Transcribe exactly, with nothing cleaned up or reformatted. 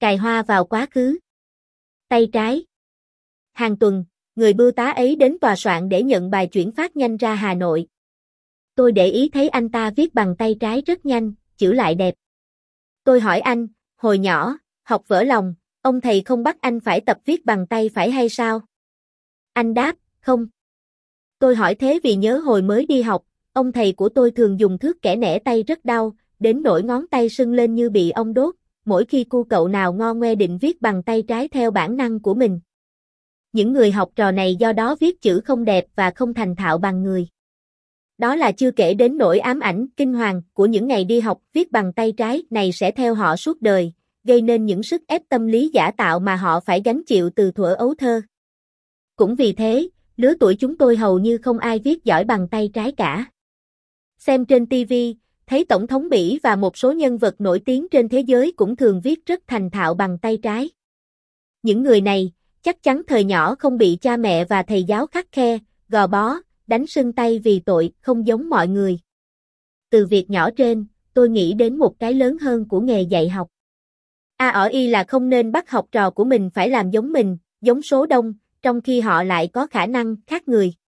Cài hoa vào quá khứ. Tay trái. Hàng tuần, người bưu tá ấy đến tòa soạn để nhận bài chuyển phát nhanh ra Hà Nội. Tôi để ý thấy anh ta viết bằng tay trái rất nhanh, chữ lại đẹp. Tôi hỏi anh, hồi nhỏ, học vỡ lòng, ông thầy không bắt anh phải tập viết bằng tay phải hay sao? Anh đáp, không. Tôi hỏi thế vì nhớ hồi mới đi học, ông thầy của tôi thường dùng thước kẻ nẻ tay rất đau, đến nỗi ngón tay sưng lên như bị ong đốt, mỗi khi cu cậu nào ngo ngoe định viết bằng tay trái theo bản năng của mình. Những người học trò này do đó viết chữ không đẹp và không thành thạo bằng người. Đó là chưa kể đến nỗi ám ảnh, kinh hoàng của những ngày đi học viết bằng tay trái này sẽ theo họ suốt đời, gây nên những sức ép tâm lý giả tạo mà họ phải gánh chịu từ thuở ấu thơ. Cũng vì thế, lứa tuổi chúng tôi hầu như không ai viết giỏi bằng tay trái cả. Xem trên ti vi, thấy Tổng thống Mỹ và một số nhân vật nổi tiếng trên thế giới cũng thường viết rất thành thạo bằng tay trái. Những người này, chắc chắn thời nhỏ không bị cha mẹ và thầy giáo khắt khe, gò bó, đánh sưng tay vì tội không giống mọi người. Từ việc nhỏ trên, tôi nghĩ đến một cái lớn hơn của nghề dạy học. A ở y là không nên bắt học trò của mình phải làm giống mình, giống số đông, trong khi họ lại có khả năng khác người.